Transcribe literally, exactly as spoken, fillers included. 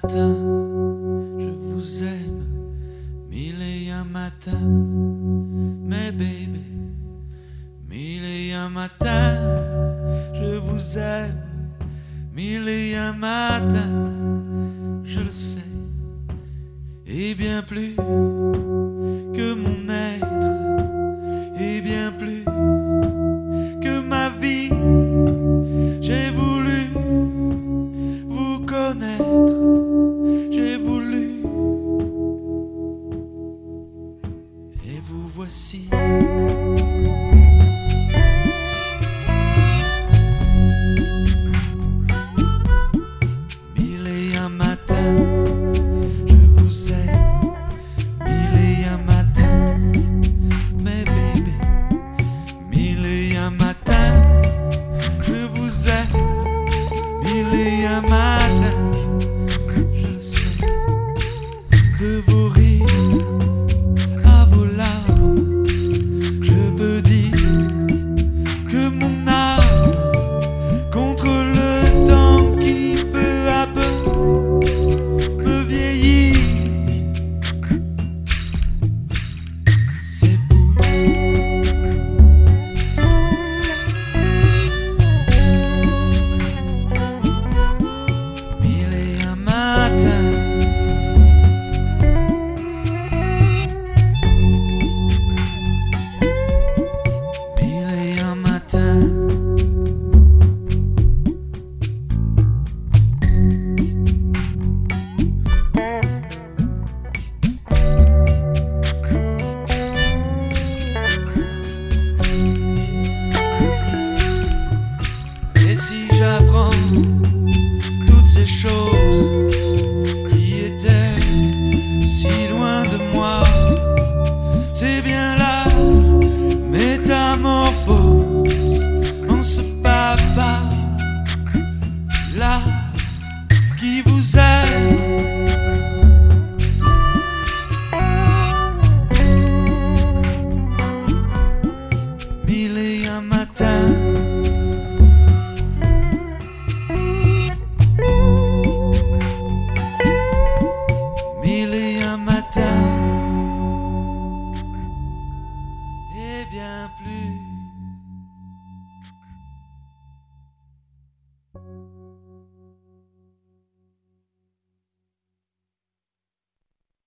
matin, je vous aime, mille et un matin, mais baby, mille et un matin, je vous aime, mille et un matin, je le sais, et bien plus que mon être, et bien plus que ma vie, j'ai voulu vous connaître, j'ai voulu, et vous voici.